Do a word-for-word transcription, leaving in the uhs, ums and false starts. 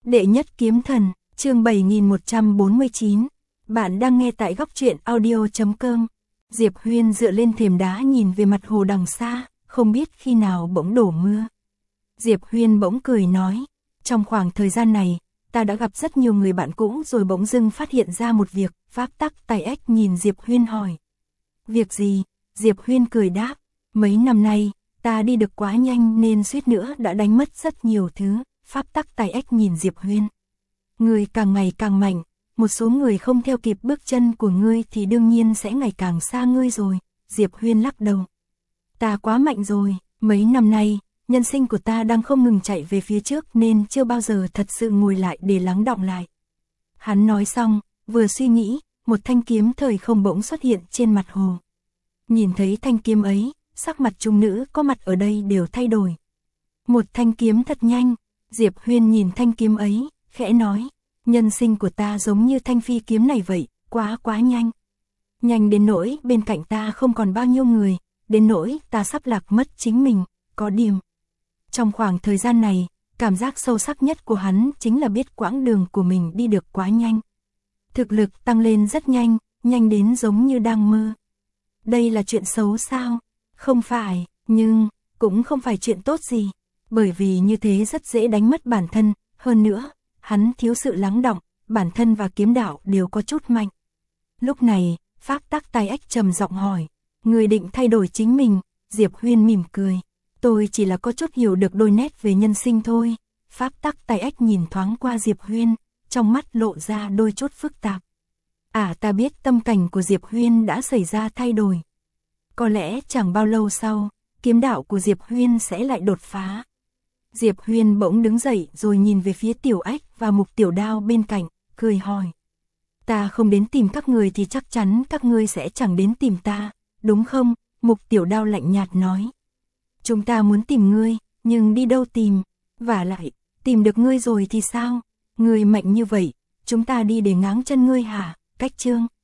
Đệ nhất kiếm thần, chương bảy nghìn một trăm bốn mươi chín. Bạn đang nghe tại góc truyện audio chấm com. Diệp Huyên dựa lên thềm đá nhìn về mặt hồ đằng xa, không biết khi nào bỗng đổ mưa. Diệp Huyên bỗng cười nói, trong khoảng thời gian này, ta đã gặp rất nhiều người bạn cũ rồi bỗng dưng phát hiện ra một việc. Pháp tắc tài ếch nhìn Diệp Huyên hỏi. Việc gì? Diệp Huyên cười đáp, mấy năm nay, ta đi được quá nhanh nên suýt nữa đã đánh mất rất nhiều thứ. Pháp tắc tài ếch nhìn Diệp Huyên. Người càng ngày càng mạnh, một số người không theo kịp bước chân của ngươi thì đương nhiên sẽ ngày càng xa ngươi rồi. Diệp Huyên lắc đầu. Ta quá mạnh rồi, mấy năm nay, nhân sinh của ta đang không ngừng chạy về phía trước nên chưa bao giờ thật sự ngồi lại để lắng đọng lại. Hắn nói xong, vừa suy nghĩ, một thanh kiếm thời không bỗng xuất hiện trên mặt hồ. Nhìn thấy thanh kiếm ấy, sắc mặt chúng nữ có mặt ở đây đều thay đổi. Một thanh kiếm thật nhanh. Diệp Huyên nhìn thanh kiếm ấy, khẽ nói, nhân sinh của ta giống như thanh phi kiếm này vậy, quá quá nhanh. Nhanh đến nỗi bên cạnh ta không còn bao nhiêu người, đến nỗi ta sắp lạc mất chính mình, có điểm. Trong khoảng thời gian này, cảm giác sâu sắc nhất của hắn chính là biết quãng đường của mình đi được quá nhanh. Thực lực tăng lên rất nhanh, nhanh đến giống như đang mơ. Đây là chuyện xấu sao? Không phải, nhưng cũng không phải chuyện tốt gì. Bởi vì như thế rất dễ đánh mất bản thân, hơn nữa, hắn thiếu sự lắng đọng, bản thân và kiếm đạo đều có chút mạnh. Lúc này, Pháp tắc tài ếch trầm giọng hỏi, người định thay đổi chính mình? Diệp Huyên mỉm cười, tôi chỉ là có chút hiểu được đôi nét về nhân sinh thôi. Pháp tắc tài ếch nhìn thoáng qua Diệp Huyên, trong mắt lộ ra đôi chút phức tạp. À, ta biết tâm cảnh của Diệp Huyên đã xảy ra thay đổi. Có lẽ chẳng bao lâu sau, kiếm đạo của Diệp Huyên sẽ lại đột phá. Diệp Huyên bỗng đứng dậy rồi nhìn về phía Tiểu Ách và Mục Tiểu Đao bên cạnh, cười hỏi. Ta không đến tìm các người thì chắc chắn các ngươi sẽ chẳng đến tìm ta, đúng không? Mục Tiểu Đao lạnh nhạt nói. Chúng ta muốn tìm ngươi, nhưng đi đâu tìm? Vả lại, tìm được ngươi rồi thì sao? Ngươi mạnh như vậy, chúng ta đi để ngáng chân ngươi hả? Cách chương.